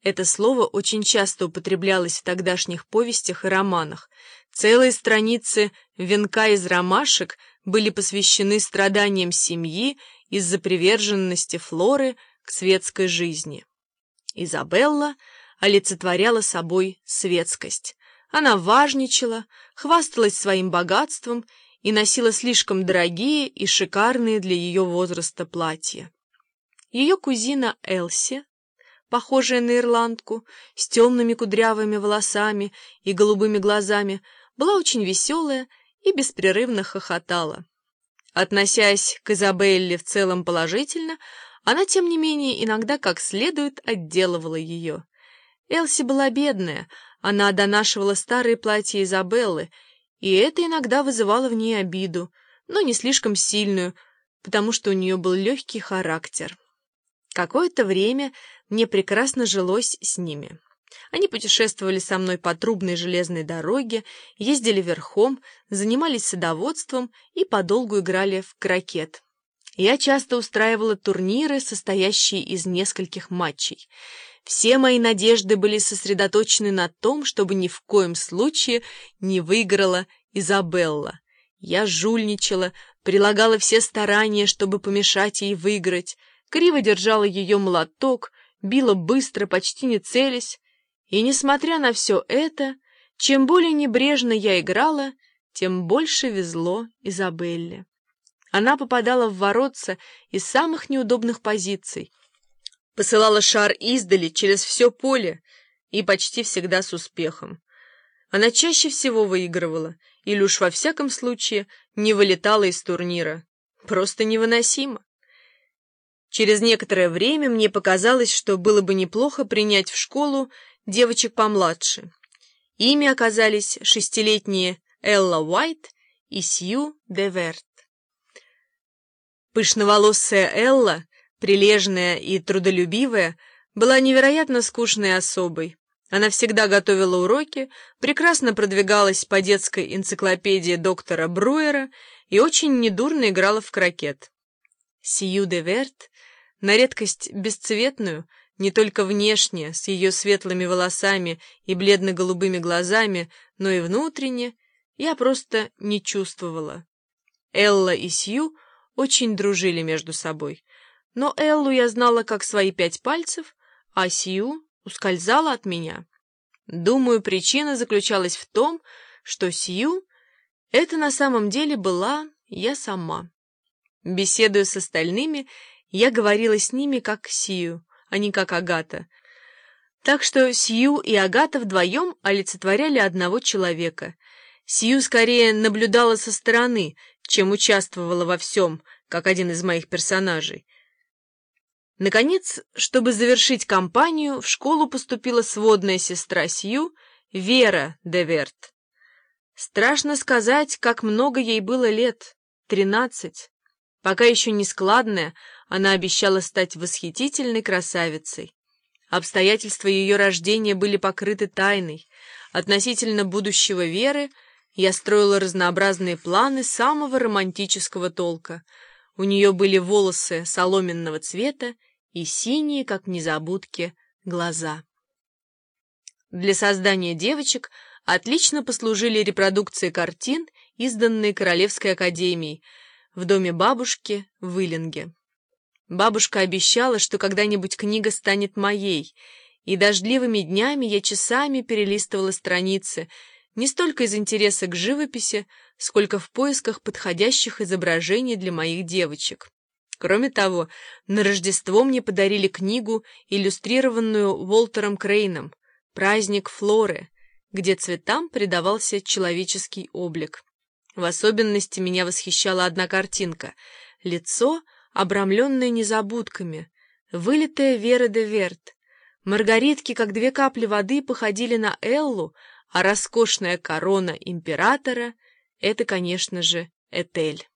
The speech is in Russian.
Это слово очень часто употреблялось в тогдашних повестях и романах. Целые страницы «Венка из ромашек» были посвящены страданиям семьи из-за приверженности Флоры к светской жизни. Изабелла олицетворяла собой светскость. Она важничала, хвасталась своим богатством и носила слишком дорогие и шикарные для ее возраста платья. Ее кузина Элси, похожая на ирландку, с темными кудрявыми волосами и голубыми глазами, была очень веселая и беспрерывно хохотала. Относясь к Изабелле в целом положительно, она, тем не менее, иногда как следует отделывала ее. Элси была бедная, она донашивала старые платья Изабеллы, и это иногда вызывало в ней обиду, но не слишком сильную, потому что у нее был легкий характер. Какое-то время мне прекрасно жилось с ними. Они путешествовали со мной по трубной железной дороге, ездили верхом, занимались садоводством и подолгу играли в крокет. Я часто устраивала турниры, состоящие из нескольких матчей. Все мои надежды были сосредоточены на том, чтобы ни в коем случае не выиграла Изабелла. Я жульничала, прилагала все старания, чтобы помешать ей выиграть, криво держала ее молоток, била быстро, почти не целясь. И, несмотря на все это, чем более небрежно я играла, тем больше везло Изабелле. Она попадала в воротца из самых неудобных позиций, посылала шар издали через все поле и почти всегда с успехом. Она чаще всего выигрывала, или уж во всяком случае не вылетала из турнира. Просто невыносимо. Через некоторое время мне показалось, что было бы неплохо принять в школу девочек помладше. Ими оказались 6-летние Элла Уайт и Сью де Верт. Пышноволосая Элла, прилежная и трудолюбивая, была невероятно скучной особой. Она всегда готовила уроки, прекрасно продвигалась по детской энциклопедии доктора Бруера и очень недурно играла в крокет. Сью де Верт, на редкость бесцветную, не только внешне, с ее светлыми волосами и бледно-голубыми глазами, но и внутренне, я просто не чувствовала. Элла и Сью очень дружили между собой, но Эллу я знала как свои 5 пальцев, а Сью ускользала от меня. Думаю, причина заключалась в том, что Сью — это на самом деле была я сама. Беседуя с остальными, я говорила с ними как Сью, а не как Агата. Так что Сью и Агата вдвоем олицетворяли одного человека. Сью скорее наблюдала со стороны, чем участвовала во всем, как один из моих персонажей. Наконец, чтобы завершить кампанию, в школу поступила сводная сестра Сью, Вера де Верт. Страшно сказать, как много ей было лет — 13. Пока еще не складная, она обещала стать восхитительной красавицей. Обстоятельства ее рождения были покрыты тайной. Относительно будущего Веры я строила разнообразные планы самого романтического толка. У нее были волосы соломенного цвета и синие, как незабудки, глаза. Для создания девочек отлично послужили репродукции картин, изданные Королевской академией, в доме бабушки в Иллинге. Бабушка обещала, что когда-нибудь книга станет моей, и дождливыми днями я часами перелистывала страницы, не столько из интереса к живописи, сколько в поисках подходящих изображений для моих девочек. Кроме того, на Рождество мне подарили книгу, иллюстрированную Уолтером Крейном «Праздник Флоры», где цветам придавался человеческий облик. В особенности меня восхищала одна картинка — лицо, обрамленное незабудками, вылитая Вера де Верт. Маргаритки, как 2 капли воды, походили на Эллу, а роскошная корона императора — это, конечно же, Этель.